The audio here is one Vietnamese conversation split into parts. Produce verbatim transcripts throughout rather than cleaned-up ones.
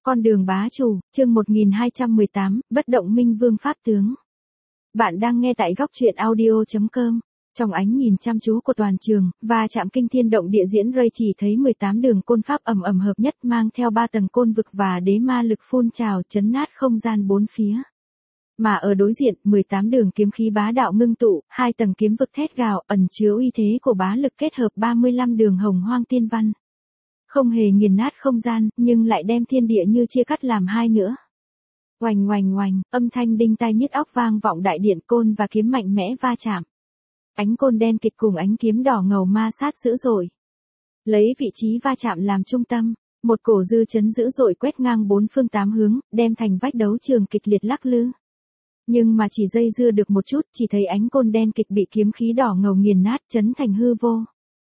Con đường bá chủ, chương một nghìn hai trăm mười tám, bất động minh vương pháp tướng. Bạn đang nghe tại góc truyện audio chấm com. Trong ánh nhìn chăm chú của toàn trường, và chạm kinh thiên động địa diễn Ray chỉ thấy mười tám đường côn pháp ầm ầm hợp nhất mang theo ba tầng côn vực và đế ma lực phun trào chấn nát không gian bốn phía. Mà ở đối diện, mười tám đường kiếm khí bá đạo ngưng tụ, hai tầng kiếm vực thét gào ẩn chứa uy thế của bá lực kết hợp ba mươi lăm đường hồng hoang tiên văn. Không hề nghiền nát không gian, nhưng lại đem thiên địa như chia cắt làm hai nữa. Oành oành oành, âm thanh đinh tai nhức óc vang vọng đại điện, côn và kiếm mạnh mẽ va chạm. Ánh côn đen kịt cùng ánh kiếm đỏ ngầu ma sát dữ dội. Lấy vị trí va chạm làm trung tâm, một cổ dư chấn dữ dội quét ngang bốn phương tám hướng, đem thành vách đấu trường kịch liệt lắc lư. Nhưng mà chỉ dây dưa được một chút, chỉ thấy ánh côn đen kịch bị kiếm khí đỏ ngầu nghiền nát, chấn thành hư vô.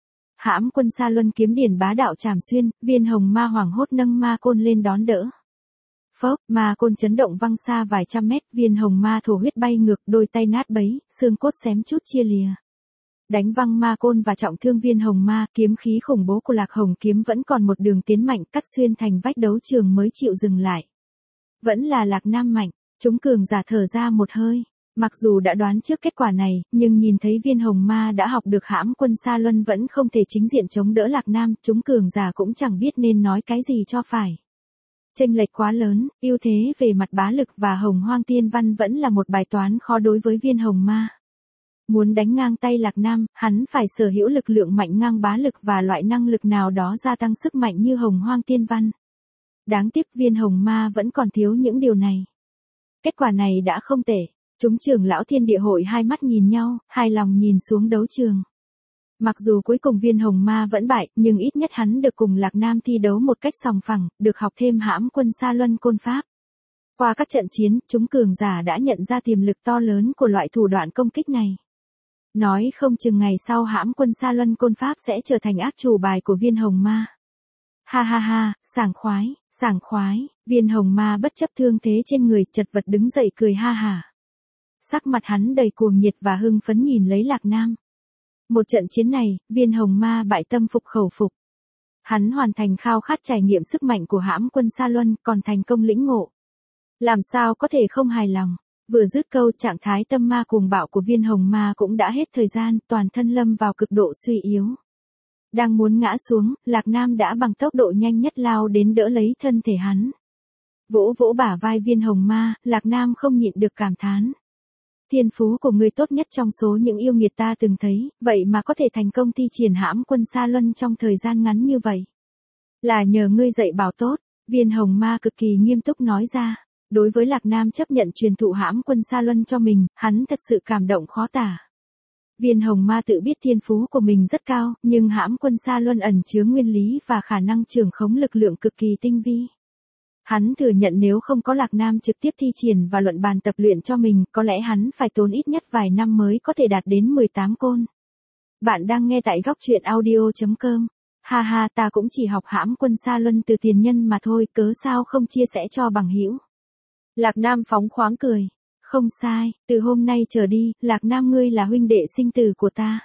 Hãm quân Sa Luân kiếm điển bá đạo chảm xuyên, viên hồng ma hoảng hốt nâng ma côn lên đón đỡ. Phốc, ma côn chấn động văng xa vài trăm mét, viên hồng ma thổ huyết bay ngược, đôi tay nát bấy, xương cốt xém chút chia lìa. Đánh văng ma côn và trọng thương viên hồng ma, kiếm khí khủng bố của Lạc Hồng kiếm vẫn còn một đường tiến mạnh cắt xuyên thành vách đấu trường mới chịu dừng lại. Vẫn là Lạc Nam mạnh, chúng cường giả thở ra một hơi. Mặc dù đã đoán trước kết quả này, nhưng nhìn thấy viên hồng ma đã học được hãm quân Sa Luân vẫn không thể chính diện chống đỡ Lạc Nam, chúng cường giả cũng chẳng biết nên nói cái gì cho phải. Chênh lệch quá lớn, ưu thế về mặt bá lực và hồng hoang tiên văn vẫn là một bài toán khó đối với viên hồng ma. Muốn đánh ngang tay Lạc Nam, hắn phải sở hữu lực lượng mạnh ngang bá lực và loại năng lực nào đó gia tăng sức mạnh như hồng hoang tiên văn. Đáng tiếc viên hồng ma vẫn còn thiếu những điều này. Kết quả này đã không tệ. Chúng trưởng lão thiên địa hội hai mắt nhìn nhau, hài lòng nhìn xuống đấu trường. Mặc dù cuối cùng viên hồng ma vẫn bại, nhưng ít nhất hắn được cùng Lạc Nam thi đấu một cách sòng phẳng, được học thêm hãm quân Sa Luân côn pháp. Qua các trận chiến, chúng cường giả đã nhận ra tiềm lực to lớn của loại thủ đoạn công kích này. Nói không chừng ngày sau hãm quân Sa Luân côn pháp sẽ trở thành ác chủ bài của viên hồng ma. Ha ha ha, sảng khoái, sảng khoái, viên hồng ma bất chấp thương thế trên người, chật vật đứng dậy cười ha hả. Sắc mặt hắn đầy cuồng nhiệt và hưng phấn nhìn lấy Lạc Nam. Một trận chiến này, viên hồng ma bại tâm phục khẩu phục. Hắn hoàn thành khao khát trải nghiệm sức mạnh của hãm quân Sa Luân, còn thành công lĩnh ngộ. Làm sao có thể không hài lòng. Vừa dứt câu, trạng thái tâm ma cuồng bạo của viên hồng ma cũng đã hết thời gian, toàn thân lâm vào cực độ suy yếu. Đang muốn ngã xuống, Lạc Nam đã bằng tốc độ nhanh nhất lao đến đỡ lấy thân thể hắn. Vỗ vỗ bả vai viên hồng ma, Lạc Nam không nhịn được cảm thán. Thiên phú của ngươi tốt nhất trong số những yêu nghiệt ta từng thấy, vậy mà có thể thành công thi triển hãm quân Sa Luân trong thời gian ngắn như vậy. Là nhờ ngươi dạy bảo tốt, viên hồng ma cực kỳ nghiêm túc nói ra. Đối với Lạc Nam chấp nhận truyền thụ hãm quân Sa Luân cho mình, hắn thật sự cảm động khó tả. Viên hồng ma tự biết thiên phú của mình rất cao, nhưng hãm quân Sa Luân ẩn chứa nguyên lý và khả năng trưởng khống lực lượng cực kỳ tinh vi. Hắn thừa nhận nếu không có Lạc Nam trực tiếp thi triển và luận bàn tập luyện cho mình, có lẽ hắn phải tốn ít nhất vài năm mới có thể đạt đến mười tám côn. Bạn đang nghe tại góc truyện audio chấm com. Ha ha, ta cũng chỉ học hãm quân Sa Luân từ tiền nhân mà thôi, cớ sao không chia sẻ cho bằng hữu. Lạc Nam phóng khoáng cười. Không sai, từ hôm nay trở đi, Lạc Nam ngươi là huynh đệ sinh tử của ta.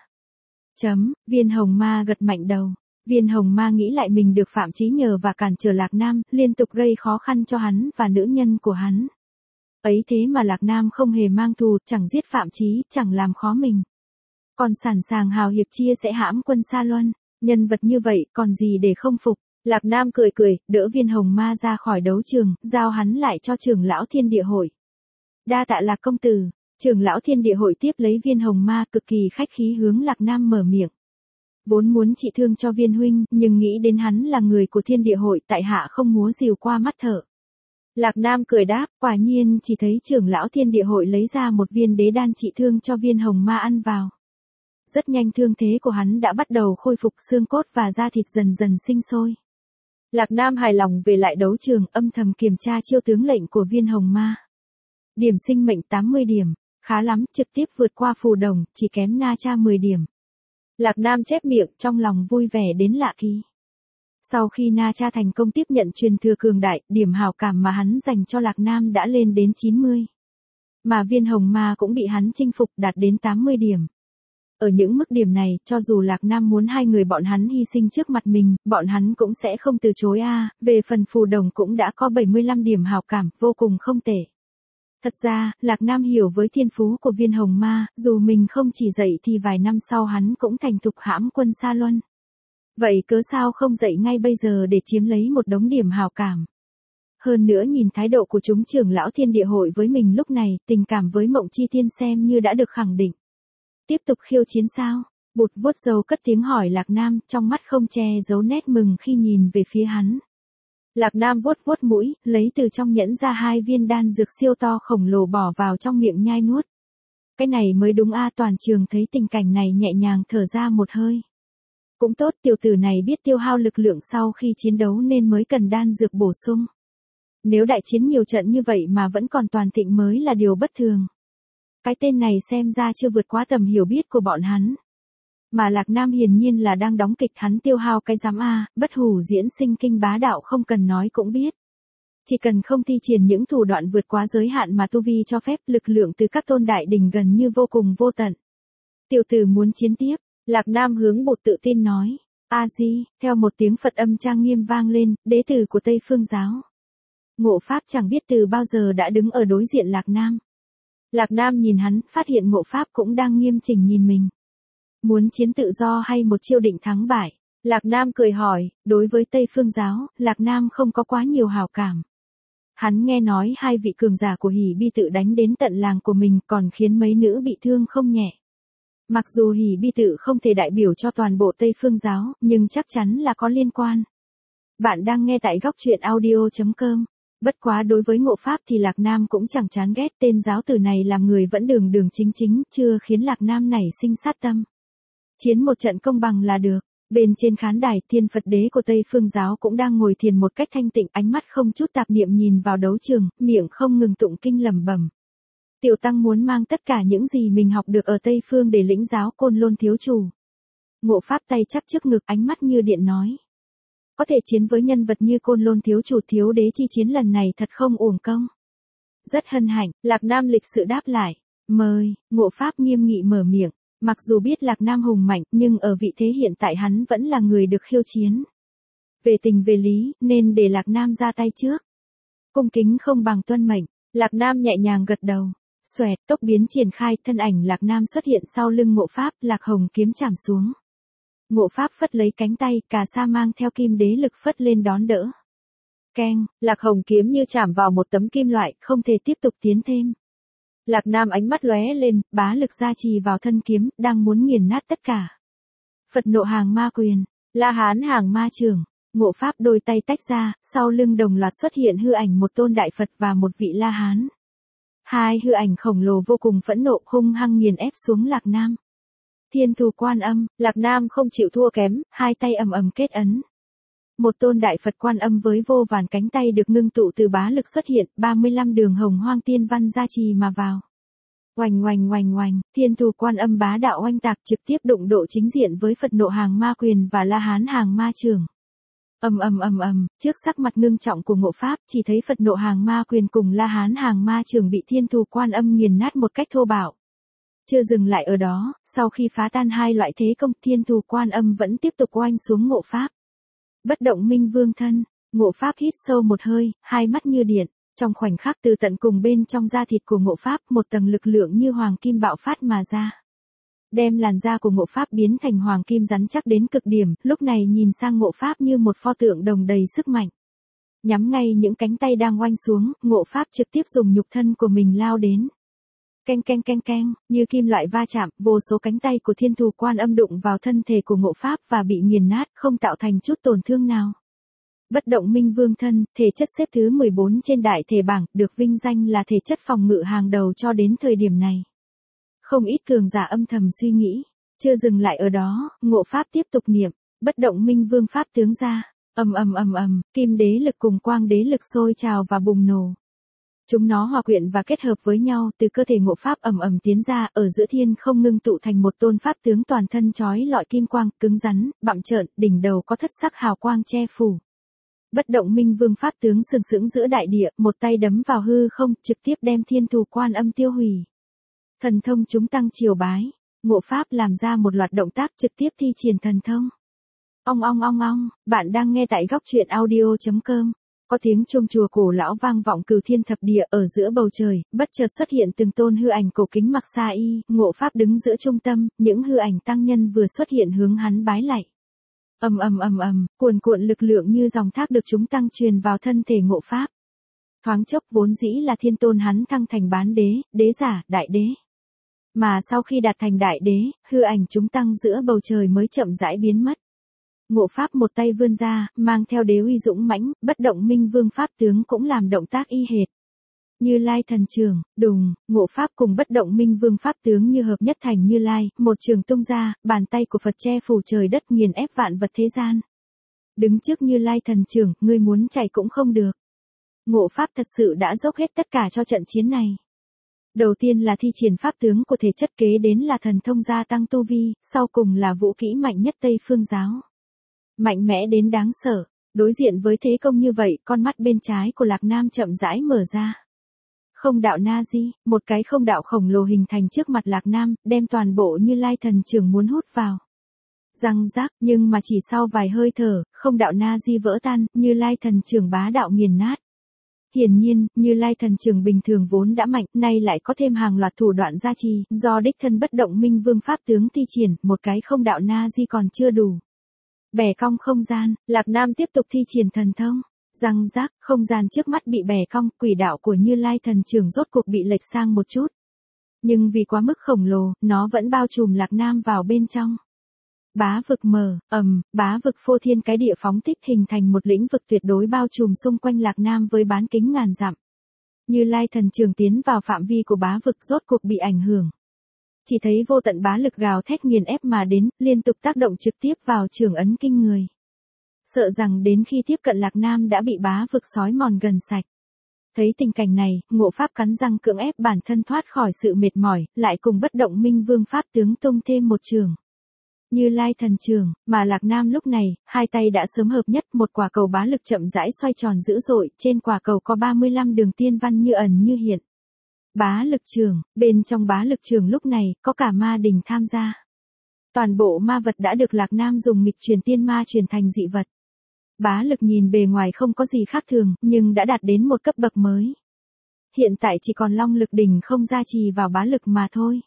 Chấm, viên hồng ma gật mạnh đầu. Viên hồng ma nghĩ lại mình được Phạm Chí nhờ và cản trở Lạc Nam, liên tục gây khó khăn cho hắn và nữ nhân của hắn. Ấy thế mà Lạc Nam không hề mang thù, chẳng giết Phạm Chí, chẳng làm khó mình. Còn sẵn sàng hào hiệp chia sẽ hãm quân Sa Luân, nhân vật như vậy còn gì để không phục. Lạc Nam cười cười, đỡ viên hồng ma ra khỏi đấu trường, giao hắn lại cho trưởng lão thiên địa hội. Đa tạ Lạc công tử. Trưởng lão thiên địa hội tiếp lấy viên hồng ma, cực kỳ khách khí hướng Lạc Nam mở miệng. Vốn muốn trị thương cho viên huynh, nhưng nghĩ đến hắn là người của thiên địa hội, tại hạ không múa rìu qua mắt thợ. Lạc Nam cười đáp, quả nhiên chỉ thấy trưởng lão thiên địa hội lấy ra một viên đế đan trị thương cho viên hồng ma ăn vào. Rất nhanh thương thế của hắn đã bắt đầu khôi phục, xương cốt và da thịt dần dần sinh sôi. Lạc Nam hài lòng về lại đấu trường, âm thầm kiểm tra chiêu tướng lệnh của viên hồng ma. Điểm sinh mệnh tám mươi điểm, khá lắm, trực tiếp vượt qua phù đồng, chỉ kém Na Cha mười điểm. Lạc Nam chép miệng, trong lòng vui vẻ đến lạ kỳ. Sau khi Na Cha thành công tiếp nhận truyền thừa cường đại, điểm hảo cảm mà hắn dành cho Lạc Nam đã lên đến chín mươi. Mà viên hồng ma cũng bị hắn chinh phục, đạt đến tám mươi điểm. Ở những mức điểm này, cho dù Lạc Nam muốn hai người bọn hắn hy sinh trước mặt mình, bọn hắn cũng sẽ không từ chối a. Về phần Phù Đồng cũng đã có bảy mươi lăm điểm hảo cảm, vô cùng không tệ. Thật ra, Lạc Nam hiểu với thiên phú của viên hồng ma, dù mình không chỉ dạy thì vài năm sau hắn cũng thành thục hãm quân Sa Luân. Vậy cớ sao không dạy ngay bây giờ để chiếm lấy một đống điểm hảo cảm. Hơn nữa nhìn thái độ của chúng trưởng lão Thiên Địa Hội với mình lúc này, tình cảm với Mộng Chi Tiên xem như đã được khẳng định. Tiếp tục khiêu chiến sao? Bụt vuốt râu cất tiếng hỏi Lạc Nam, trong mắt không che giấu nét mừng khi nhìn về phía hắn. Lạc Nam vuốt vuốt mũi, lấy từ trong nhẫn ra hai viên đan dược siêu to khổng lồ bỏ vào trong miệng nhai nuốt. Cái này mới đúng a. Toàn trường thấy tình cảnh này nhẹ nhàng thở ra một hơi. Cũng tốt, tiểu tử này biết tiêu hao lực lượng sau khi chiến đấu nên mới cần đan dược bổ sung. Nếu đại chiến nhiều trận như vậy mà vẫn còn toàn thịnh mới là điều bất thường. Cái tên này xem ra chưa vượt quá tầm hiểu biết của bọn hắn. Mà Lạc Nam hiển nhiên là đang đóng kịch, hắn tiêu hao cái giám a, bất hủ diễn sinh kinh bá đạo không cần nói cũng biết. Chỉ cần không thi triển những thủ đoạn vượt quá giới hạn mà tu vi cho phép, lực lượng từ các tôn đại đỉnh gần như vô cùng vô tận. Tiểu tử muốn chiến tiếp, Lạc Nam hướng Bụt tự tin nói. A-di, theo một tiếng Phật âm trang nghiêm vang lên, đế tử của Tây Phương giáo. Ngộ Pháp chẳng biết từ bao giờ đã đứng ở đối diện Lạc Nam. Lạc Nam nhìn hắn, phát hiện Ngộ Pháp cũng đang nghiêm chỉnh nhìn mình. Muốn chiến tự do hay một chiêu định thắng bại? Lạc Nam cười hỏi, đối với Tây Phương giáo, Lạc Nam không có quá nhiều hảo cảm. Hắn nghe nói hai vị cường giả của Hỉ Bi tự đánh đến tận làng của mình còn khiến mấy nữ bị thương không nhẹ. Mặc dù Hỉ Bi tự không thể đại biểu cho toàn bộ Tây Phương giáo, nhưng chắc chắn là có liên quan. Bạn đang nghe tại góc truyện audio chấm com. Bất quá đối với Ngộ Pháp thì Lạc Nam cũng chẳng chán ghét, tên giáo tử này làm người vẫn đường đường chính chính, chưa khiến Lạc Nam nảy sinh sát tâm. Chiến một trận công bằng là được. Bên trên khán đài, Thiên Phật đế của Tây Phương giáo cũng đang ngồi thiền một cách thanh tịnh, ánh mắt không chút tạp niệm nhìn vào đấu trường, miệng không ngừng tụng kinh lẩm bẩm. Tiểu tăng muốn mang tất cả những gì mình học được ở Tây Phương để lĩnh giáo Côn Lôn thiếu chủ. Ngộ Pháp tay chắp trước ngực, ánh mắt như điện nói. Có thể chiến với nhân vật như Côn Lôn thiếu chủ, thiếu đế chi chiến lần này thật không uổng công. Rất hân hạnh, Lạc Nam lịch sự đáp lại. Mời, Ngộ Pháp nghiêm nghị mở miệng. Mặc dù biết Lạc Nam hùng mạnh, nhưng ở vị thế hiện tại hắn vẫn là người được khiêu chiến. Về tình về lý, nên để Lạc Nam ra tay trước. Cung kính không bằng tuân mệnh, Lạc Nam nhẹ nhàng gật đầu. Xoẹt, tốc biến triển khai, thân ảnh Lạc Nam xuất hiện sau lưng Ngộ Pháp, Lạc Hồng kiếm chạm xuống. Ngộ Pháp phất lấy cánh tay, cà sa mang theo kim đế lực phất lên đón đỡ. Keng, Lạc Hồng kiếm như chạm vào một tấm kim loại, không thể tiếp tục tiến thêm. Lạc Nam ánh mắt lóe lên, bá lực gia trì vào thân kiếm, đang muốn nghiền nát tất cả. Phật nộ hàng ma quyền, La Hán hàng ma trường, Ngộ Pháp đôi tay tách ra, sau lưng đồng loạt xuất hiện hư ảnh một tôn đại Phật và một vị La Hán. Hai hư ảnh khổng lồ vô cùng phẫn nộ, hung hăng nghiền ép xuống Lạc Nam. Thiên Thù Quan Âm, Lạc Nam không chịu thua kém, hai tay ầm ầm kết ấn. Một tôn đại Phật Quan Âm với vô vàn cánh tay được ngưng tụ từ bá lực xuất hiện, ba mươi lăm đường hồng hoang tiên văn gia trì mà vào. Oành oành oành oành, Thiên Thù Quan Âm bá đạo oanh tạc trực tiếp đụng độ chính diện với Phật nộ hàng ma quyền và La Hán hàng ma trường. Ầm ầm ầm ầm, trước sắc mặt ngưng trọng của Ngộ Pháp, chỉ thấy Phật nộ hàng ma quyền cùng La Hán hàng ma trường bị Thiên Thù Quan Âm nghiền nát một cách thô bạo. Chưa dừng lại ở đó, sau khi phá tan hai loại thế công, Thiên Thù Quan Âm vẫn tiếp tục oanh xuống Ngộ Pháp. Bất động minh vương thân, Ngộ Pháp hít sâu một hơi, hai mắt như điện, trong khoảnh khắc từ tận cùng bên trong da thịt của Ngộ Pháp, một tầng lực lượng như hoàng kim bạo phát mà ra. Đem làn da của Ngộ Pháp biến thành hoàng kim rắn chắc đến cực điểm, lúc này nhìn sang Ngộ Pháp như một pho tượng đồng đầy sức mạnh. Nhắm ngay những cánh tay đang oanh xuống, Ngộ Pháp trực tiếp dùng nhục thân của mình lao đến. Keng keng keng keng, như kim loại va chạm, vô số cánh tay của Thiên Thù Quan Âm đụng vào thân thể của Ngộ Pháp và bị nghiền nát, không tạo thành chút tổn thương nào. Bất động minh vương thân, thể chất xếp thứ mười bốn trên đại thể bảng, được vinh danh là thể chất phòng ngự hàng đầu cho đến thời điểm này. Không ít cường giả âm thầm suy nghĩ, chưa dừng lại ở đó, Ngộ Pháp tiếp tục niệm, bất động minh vương pháp tướng ra, ầm ầm ầm ầm, kim đế lực cùng quang đế lực sôi trào và bùng nổ. Chúng nó hòa quyện và kết hợp với nhau, từ cơ thể Ngộ Pháp ầm ầm tiến ra, ở giữa thiên không ngưng tụ thành một tôn pháp tướng toàn thân chói lọi kim quang, cứng rắn, bặm trợn, đỉnh đầu có thất sắc hào quang che phủ. Bất động minh vương pháp tướng sừng sững giữa đại địa, một tay đấm vào hư không, trực tiếp đem Thiên Thù Quan Âm tiêu hủy. Thần thông chúng tăng triều bái. Ngộ Pháp làm ra một loạt động tác trực tiếp thi triển thần thông. Ong ong ong ong, bạn đang nghe tại góc truyện audio.com. Có tiếng chuông chùa cổ lão vang vọng cửu thiên thập địa, ở giữa bầu trời, bất chợt xuất hiện từng tôn hư ảnh cổ kính mặc sa y, Ngộ Pháp đứng giữa trung tâm, những hư ảnh tăng nhân vừa xuất hiện hướng hắn bái lạy. Ầm ầm ầm ầm, cuồn cuộn lực lượng như dòng thác được chúng tăng truyền vào thân thể Ngộ Pháp. Thoáng chốc vốn dĩ là thiên tôn hắn thăng thành bán đế, đế giả, đại đế. Mà sau khi đạt thành đại đế, hư ảnh chúng tăng giữa bầu trời mới chậm rãi biến mất. Ngộ Pháp một tay vươn ra, mang theo đế uy dũng mãnh, bất động minh vương pháp tướng cũng làm động tác y hệt. Như Lai thần trường, đùng, Ngộ Pháp cùng bất động minh vương pháp tướng như hợp nhất thành Như Lai, một trường tung ra, bàn tay của Phật che phủ trời đất nghiền ép vạn vật thế gian. Đứng trước Như Lai thần trường, ngươi muốn chạy cũng không được. Ngộ Pháp thật sự đã dốc hết tất cả cho trận chiến này. Đầu tiên là thi triển pháp tướng của thể chất, kế đến là thần thông gia tăng tu vi, sau cùng là vũ kỹ mạnh nhất Tây Phương giáo. Mạnh mẽ đến đáng sợ, đối diện với thế công như vậy, con mắt bên trái của Lạc Nam chậm rãi mở ra. Không đạo na di, một cái không đạo khổng lồ hình thành trước mặt Lạc Nam, đem toàn bộ Như Lai thần trường muốn hút vào. Răng rác, nhưng mà chỉ sau vài hơi thở, không đạo na di vỡ tan, Như Lai thần trường bá đạo nghiền nát. Hiển nhiên, Như Lai thần trường bình thường vốn đã mạnh, nay lại có thêm hàng loạt thủ đoạn gia trì, do đích thân bất động minh vương pháp tướng thi triển, một cái không đạo na di còn chưa đủ. Bẻ cong không gian, Lạc Nam tiếp tục thi triển thần thông. Răng rác, không gian trước mắt bị bẻ cong, quỷ đạo của Như Lai thần trường rốt cuộc bị lệch sang một chút. Nhưng vì quá mức khổng lồ, nó vẫn bao trùm Lạc Nam vào bên trong. Bá vực mở, ầm, bá vực phô thiên cái địa phóng thích hình thành một lĩnh vực tuyệt đối bao trùm xung quanh Lạc Nam với bán kính ngàn dặm. Như Lai thần trường tiến vào phạm vi của bá vực rốt cuộc bị ảnh hưởng. Chỉ thấy vô tận bá lực gào thét nghiền ép mà đến, liên tục tác động trực tiếp vào trường ấn kinh người. Sợ rằng đến khi tiếp cận Lạc Nam đã bị bá vực xói mòn gần sạch. Thấy tình cảnh này, Ngộ Pháp cắn răng cưỡng ép bản thân thoát khỏi sự mệt mỏi, lại cùng bất động minh vương pháp tướng tung thêm một trường. Như Lai thần trường, mà Lạc Nam lúc này, hai tay đã sớm hợp nhất, một quả cầu bá lực chậm rãi xoay tròn dữ dội, trên quả cầu có ba mươi lăm đường tiên văn như ẩn như hiện. Bá lực trường, bên trong bá lực trường lúc này, có cả ma đình tham gia. Toàn bộ ma vật đã được Lạc Nam dùng nghịch truyền tiên ma truyền thành dị vật. Bá lực nhìn bề ngoài không có gì khác thường, nhưng đã đạt đến một cấp bậc mới. Hiện tại chỉ còn long lực đỉnh không gia trì vào bá lực mà thôi.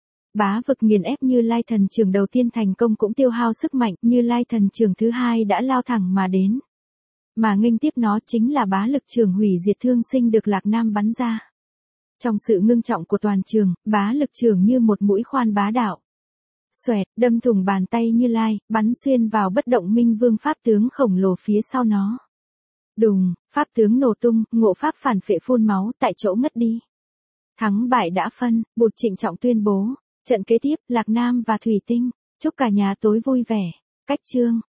Bá vực nghiền ép Như Lai thần trường đầu tiên thành công cũng tiêu hao sức mạnh, Như Lai thần trường thứ hai đã lao thẳng mà đến. Mà nghênh tiếp nó chính là bá lực trường hủy diệt thương sinh được Lạc Nam bắn ra. Trong sự ngưng trọng của toàn trường, bá lực trường như một mũi khoan bá đạo. Xoẹt, đâm thủng bàn tay Như Lai, bắn xuyên vào bất động minh vương pháp tướng khổng lồ phía sau nó. Đùng, pháp tướng nổ tung, Ngộ Pháp phản phệ phun máu, tại chỗ ngất đi. Thắng bại đã phân, Bụt trịnh trọng tuyên bố. Trận kế tiếp, Lạc Nam và Thủy Tinh, chúc cả nhà tối vui vẻ. Cách chương.